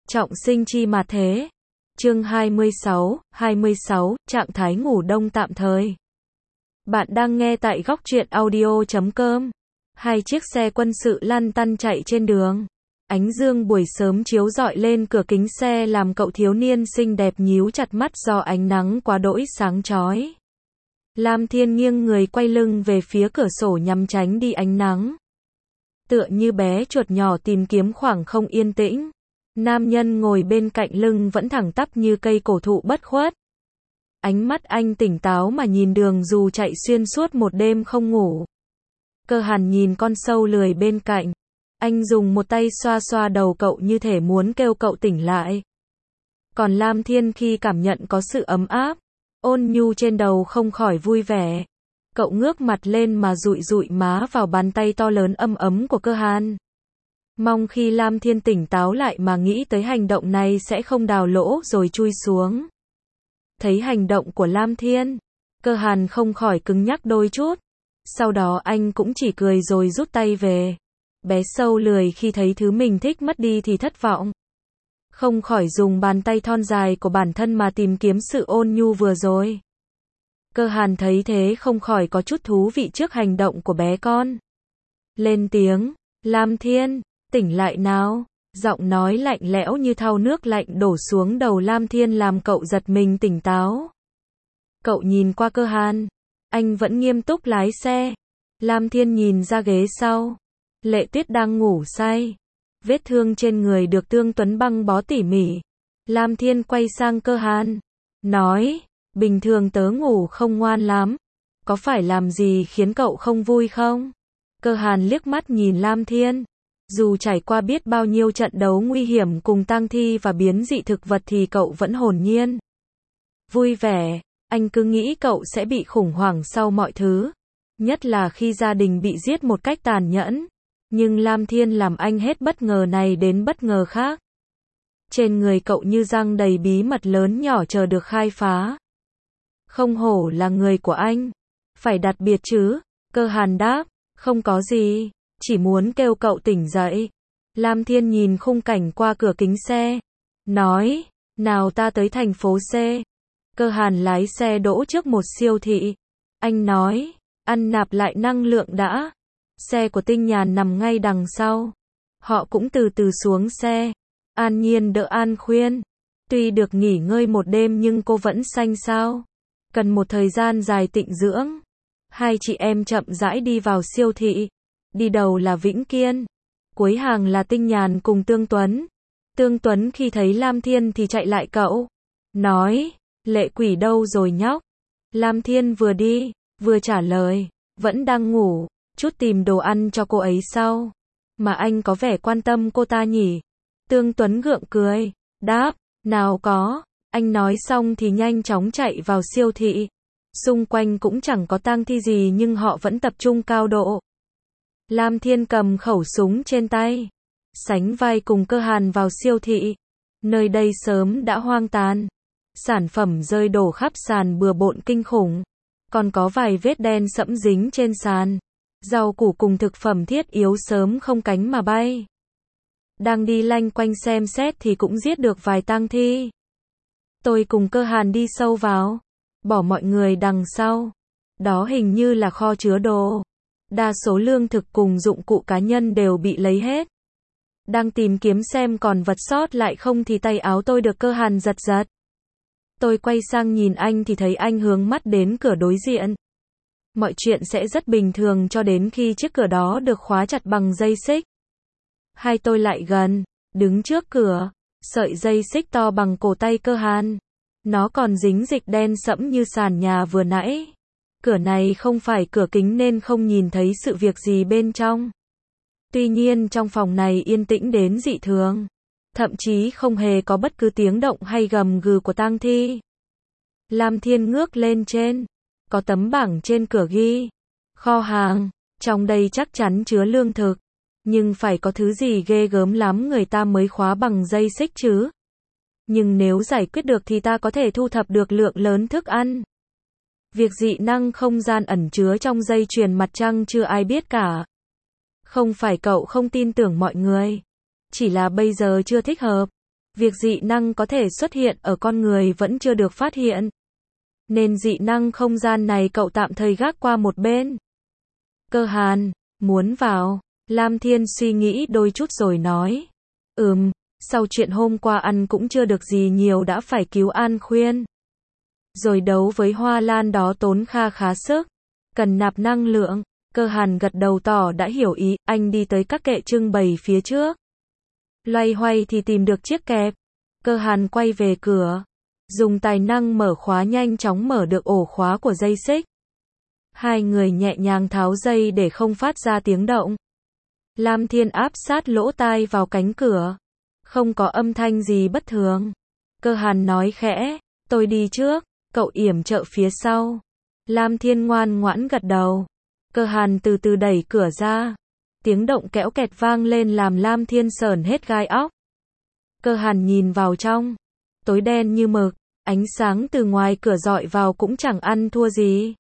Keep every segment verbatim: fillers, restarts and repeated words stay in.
Trọng sinh chi mà thế. Chương hai mươi sáu, hai mươi sáu, trạng thái ngủ đông tạm thời. Bạn đang nghe tại góc truyện audio chấm com. Hai chiếc xe quân sự lăn tăn chạy trên đường. Ánh dương buổi sớm chiếu rọi lên cửa kính xe làm cậu thiếu niên xinh đẹp nhíu chặt mắt do ánh nắng quá đỗi sáng chói. Lam Thiên nghiêng người quay lưng về phía cửa sổ nhằm tránh đi ánh nắng. Tựa như bé chuột nhỏ tìm kiếm khoảng không yên tĩnh. Nam nhân ngồi bên cạnh lưng vẫn thẳng tắp như cây cổ thụ bất khuất. Ánh mắt anh tỉnh táo mà nhìn đường dù chạy xuyên suốt một đêm không ngủ. Cơ Hàn nhìn con sâu lười bên cạnh. Anh dùng một tay xoa xoa đầu cậu như thể muốn kêu cậu tỉnh lại. Còn Lam Thiên khi cảm nhận có sự ấm áp, ôn nhu trên đầu không khỏi vui vẻ. Cậu ngước mặt lên mà dụi dụi má vào bàn tay to lớn ấm ấm của Cơ Hàn. Mong khi Lam Thiên tỉnh táo lại mà nghĩ tới hành động này sẽ không đào lỗ rồi chui xuống. Thấy hành động của Lam Thiên, Cơ Hàn không khỏi cứng nhắc đôi chút. Sau đó anh cũng chỉ cười rồi rút tay về. Bé sâu lười khi thấy thứ mình thích mất đi thì thất vọng. Không khỏi dùng bàn tay thon dài của bản thân mà tìm kiếm sự ôn nhu vừa rồi. Cơ Hàn thấy thế không khỏi có chút thú vị trước hành động của bé con. Lên tiếng, Lam Thiên, tỉnh lại nào. Giọng nói lạnh lẽo như thau nước lạnh đổ xuống đầu Lam Thiên làm cậu giật mình tỉnh táo. Cậu nhìn qua Cơ Hàn. Anh vẫn nghiêm túc lái xe. Lam Thiên nhìn ra ghế sau. Lệ Tuyết đang ngủ say. Vết thương trên người được Tương Tuấn băng bó tỉ mỉ. Lam Thiên quay sang Cơ Hàn. Nói, bình thường tớ ngủ không ngoan lắm. Có phải làm gì khiến cậu không vui không? Cơ Hàn liếc mắt nhìn Lam Thiên. Dù trải qua biết bao nhiêu trận đấu nguy hiểm cùng tang thi và biến dị thực vật thì cậu vẫn hồn nhiên. Vui vẻ, anh cứ nghĩ cậu sẽ bị khủng hoảng sau mọi thứ. Nhất là khi gia đình bị giết một cách tàn nhẫn. Nhưng Lam Thiên làm anh hết bất ngờ này đến bất ngờ khác. Trên người cậu như răng đầy bí mật lớn nhỏ chờ được khai phá. Không hổ là người của anh. Phải đặc biệt chứ? Cơ Hàn đáp, không có gì. Chỉ muốn kêu cậu tỉnh dậy. Lam Thiên nhìn khung cảnh qua cửa kính xe. Nói, nào ta tới thành phố C. Cơ Hàn lái xe đỗ trước một siêu thị. Anh nói, ăn nạp lại năng lượng đã. Xe của Tinh Nhàn nằm ngay đằng sau. Họ cũng từ từ xuống xe. An Nhiên đỡ An khuyên. Tuy được nghỉ ngơi một đêm nhưng cô vẫn xanh xao. Cần một thời gian dài tịnh dưỡng. Hai chị em chậm rãi đi vào siêu thị. Đi đầu là Vĩnh Kiên. Cuối hàng là Tinh Nhàn cùng Tương Tuấn. Tương Tuấn khi thấy Lam Thiên thì chạy lại cậu. Nói, Lệ Quỷ đâu rồi nhóc? Lam Thiên vừa đi, vừa trả lời. Vẫn đang ngủ, chút tìm đồ ăn cho cô ấy sau. Mà anh có vẻ quan tâm cô ta nhỉ? Tương Tuấn gượng cười. Đáp, nào có. Anh nói xong thì nhanh chóng chạy vào siêu thị. Xung quanh cũng chẳng có tang thi gì nhưng họ vẫn tập trung cao độ. Lam Thiên cầm khẩu súng trên tay. Sánh vai cùng Cơ Hàn vào siêu thị. Nơi đây sớm đã hoang tàn. Sản phẩm rơi đổ khắp sàn bừa bộn kinh khủng. Còn có vài vết đen sẫm dính trên sàn. Rau củ cùng thực phẩm thiết yếu sớm không cánh mà bay. Đang đi lanh quanh xem xét thì cũng giết được vài tang thi. Tôi cùng Cơ Hàn đi sâu vào. Bỏ mọi người đằng sau. Đó hình như là kho chứa đồ. Đa số lương thực cùng dụng cụ cá nhân đều bị lấy hết. Đang tìm kiếm xem còn vật sót lại không thì tay áo tôi được Cơ Hàn giật giật. Tôi quay sang nhìn anh thì thấy anh hướng mắt đến cửa đối diện. Mọi chuyện sẽ rất bình thường cho đến khi chiếc cửa đó được khóa chặt bằng dây xích. Hai tôi lại gần, đứng trước cửa, sợi dây xích to bằng cổ tay Cơ Hàn. Nó còn dính dịch đen sẫm như sàn nhà vừa nãy. Cửa này không phải cửa kính nên không nhìn thấy sự việc gì bên trong. Tuy nhiên trong phòng này yên tĩnh đến dị thường. Thậm chí không hề có bất cứ tiếng động hay gầm gừ của tang thi. Lam Thiên ngước lên trên. Có tấm bảng trên cửa ghi. Kho hàng. Trong đây chắc chắn chứa lương thực. Nhưng phải có thứ gì ghê gớm lắm người ta mới khóa bằng dây xích chứ. Nhưng nếu giải quyết được thì ta có thể thu thập được lượng lớn thức ăn. Việc dị năng không gian ẩn chứa trong dây chuyền mặt trăng chưa ai biết cả. Không phải cậu không tin tưởng mọi người. Chỉ là bây giờ chưa thích hợp. Việc dị năng có thể xuất hiện ở con người vẫn chưa được phát hiện. Nên dị năng không gian này cậu tạm thời gác qua một bên. Cơ Hàn, muốn vào. Lam Thiên suy nghĩ đôi chút rồi nói. Ừm, sau chuyện hôm qua ăn cũng chưa được gì nhiều đã phải cứu An Khuyên. Rồi đấu với Hoa Lan đó tốn kha khá sức. Cần nạp năng lượng. Cơ Hàn gật đầu tỏ đã hiểu ý, anh đi tới các kệ trưng bày phía trước. Loay hoay thì tìm được chiếc kẹp. Cơ Hàn quay về cửa. Dùng tài năng mở khóa nhanh chóng mở được ổ khóa của dây xích. Hai người nhẹ nhàng tháo dây để không phát ra tiếng động. Lam Thiên áp sát lỗ tai vào cánh cửa. Không có âm thanh gì bất thường. Cơ Hàn nói khẽ, tôi đi trước, cậu yểm trợ phía sau. Lam Thiên ngoan ngoãn gật đầu. Cơ Hàn từ từ đẩy cửa ra. Tiếng động kéo kẹt vang lên làm Lam Thiên sởn hết gai óc. Cơ Hàn nhìn vào trong. Tối đen như mực, ánh sáng từ ngoài cửa dọi vào cũng chẳng ăn thua gì.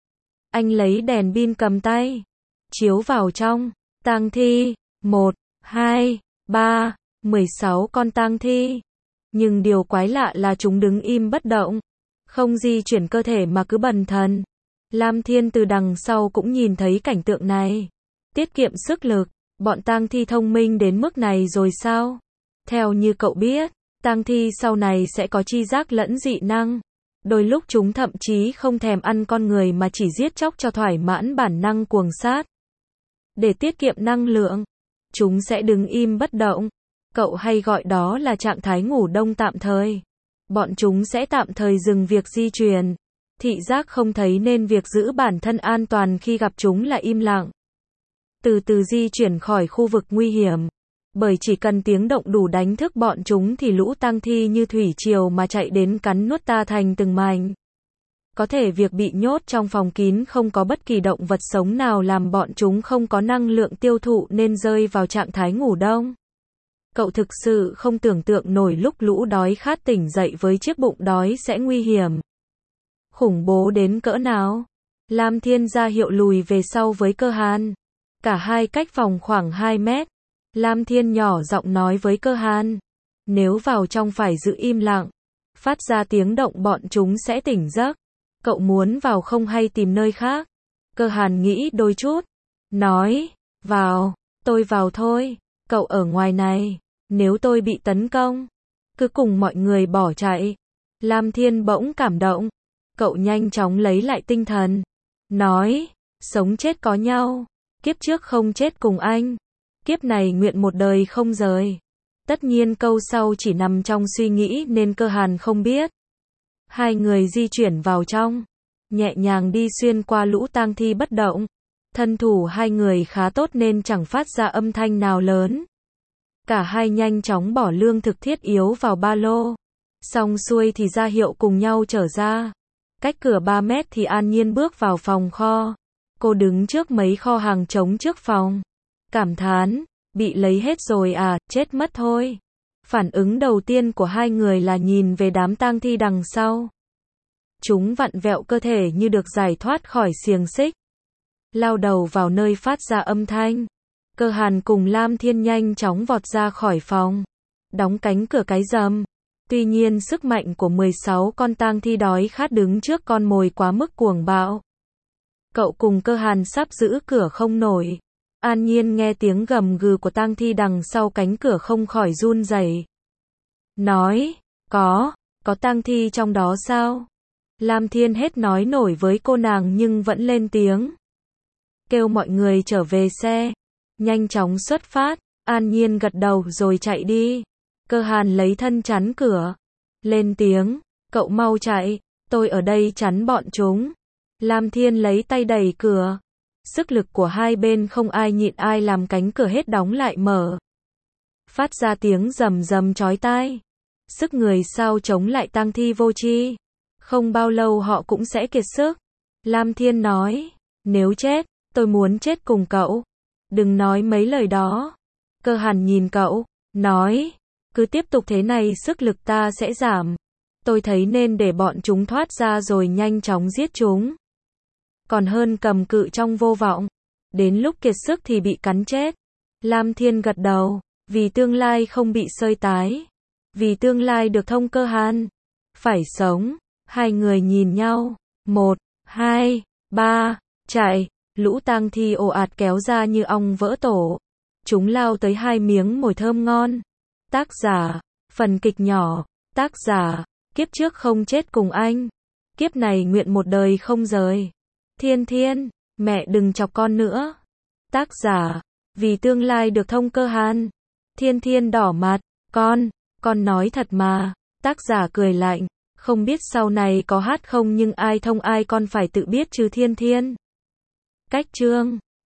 Anh lấy đèn pin cầm tay, chiếu vào trong. Tang thi, một, hai, ba, mười sáu con tang thi. Nhưng điều quái lạ là chúng đứng im bất động, không di chuyển cơ thể mà cứ bần thần. Lam Thiên từ đằng sau cũng nhìn thấy cảnh tượng này. Tiết kiệm sức lực, bọn tang thi thông minh đến mức này rồi sao? Theo như cậu biết, tang thi sau này sẽ có chi giác lẫn dị năng. Đôi lúc chúng thậm chí không thèm ăn con người mà chỉ giết chóc cho thoải mãn bản năng cuồng sát. Để tiết kiệm năng lượng, chúng sẽ đứng im bất động. Cậu hay gọi đó là trạng thái ngủ đông tạm thời. Bọn chúng sẽ tạm thời dừng việc di chuyển. Thị giác không thấy nên việc giữ bản thân an toàn khi gặp chúng là im lặng. Từ từ di chuyển khỏi khu vực nguy hiểm. Bởi chỉ cần tiếng động đủ đánh thức bọn chúng thì lũ tang thi như thủy triều mà chạy đến cắn nuốt ta thành từng mảnh. Có thể việc bị nhốt trong phòng kín không có bất kỳ động vật sống nào làm bọn chúng không có năng lượng tiêu thụ nên rơi vào trạng thái ngủ đông. Cậu thực sự không tưởng tượng nổi lúc lũ đói khát tỉnh dậy với chiếc bụng đói sẽ nguy hiểm. Khủng bố đến cỡ nào? Lam Thiên ra hiệu lùi về sau với Cơ Hàn. Cả hai cách phòng khoảng hai mét. Lam Thiên nhỏ giọng nói với Cơ Hàn. Nếu vào trong phải giữ im lặng. Phát ra tiếng động bọn chúng sẽ tỉnh giấc. Cậu muốn vào không hay tìm nơi khác? Cơ Hàn nghĩ đôi chút. Nói, vào, tôi vào thôi. Cậu ở ngoài này. Nếu tôi bị tấn công, cứ cùng mọi người bỏ chạy. Lam Thiên bỗng cảm động. Cậu nhanh chóng lấy lại tinh thần. Nói, sống chết có nhau. Kiếp trước không chết cùng anh. Kiếp này nguyện một đời không rời. Tất nhiên câu sau chỉ nằm trong suy nghĩ nên Cơ Hàn không biết. Hai người di chuyển vào trong. Nhẹ nhàng đi xuyên qua lũ tang thi bất động. Thân thủ hai người khá tốt nên chẳng phát ra âm thanh nào lớn. Cả hai nhanh chóng bỏ lương thực thiết yếu vào ba lô. Xong xuôi thì ra hiệu cùng nhau trở ra. Cách cửa ba mét thì An Nhiên bước vào phòng kho. Cô đứng trước mấy kho hàng trống trước phòng. Cảm thán, bị lấy hết rồi à, chết mất thôi. Phản ứng đầu tiên của hai người là nhìn về đám tang thi đằng sau. Chúng vặn vẹo cơ thể như được giải thoát khỏi xiềng xích. Lao đầu vào nơi phát ra âm thanh. Cơ Hàn cùng Lam Thiên nhanh chóng vọt ra khỏi phòng. Đóng cánh cửa cái rầm. Tuy nhiên sức mạnh của mười sáu con tang thi đói khát đứng trước con mồi quá mức cuồng bạo. Cậu cùng Cơ Hàn sắp giữ cửa không nổi. An Nhiên nghe tiếng gầm gừ của tang thi đằng sau cánh cửa không khỏi run rẩy. Nói, có, có tang thi trong đó sao? Lam Thiên hết nói nổi với cô nàng nhưng vẫn lên tiếng. Kêu mọi người trở về xe. Nhanh chóng xuất phát. An Nhiên gật đầu rồi chạy đi. Cơ Hàn lấy thân chắn cửa. Lên tiếng, cậu mau chạy, tôi ở đây chắn bọn chúng. Lam Thiên lấy tay đẩy cửa. Sức lực của hai bên không ai nhịn ai làm cánh cửa hết đóng lại mở. Phát ra tiếng rầm rầm chói tai. Sức người sao chống lại tang thi vô tri. Không bao lâu họ cũng sẽ kiệt sức. Lam Thiên nói, nếu chết, tôi muốn chết cùng cậu. Đừng nói mấy lời đó. Cơ Hàn nhìn cậu, nói, cứ tiếp tục thế này sức lực ta sẽ giảm. Tôi thấy nên để bọn chúng thoát ra rồi nhanh chóng giết chúng. Còn hơn cầm cự trong vô vọng. Đến lúc kiệt sức thì bị cắn chết. Lam Thiên gật đầu, vì tương lai không bị sơi tái. vì tương lai được thông cơ han. Phải sống. Hai người nhìn nhau. Một, hai, ba, chạy. Lũ tang thi ồ ạt kéo ra như ong vỡ tổ. Chúng lao tới hai miếng mồi thơm ngon. Tác giả, phần kịch nhỏ. Tác giả, kiếp trước không chết cùng anh. Kiếp này nguyện một đời không rời. Thiên Thiên, mẹ đừng chọc con nữa. Tác giả, vì tương lai được thông cơ han. Thiên Thiên đỏ mặt, con, con nói thật mà. Tác giả cười lạnh, không biết sau này có hát không nhưng ai thông ai con phải tự biết chứ Thiên Thiên. Cách chương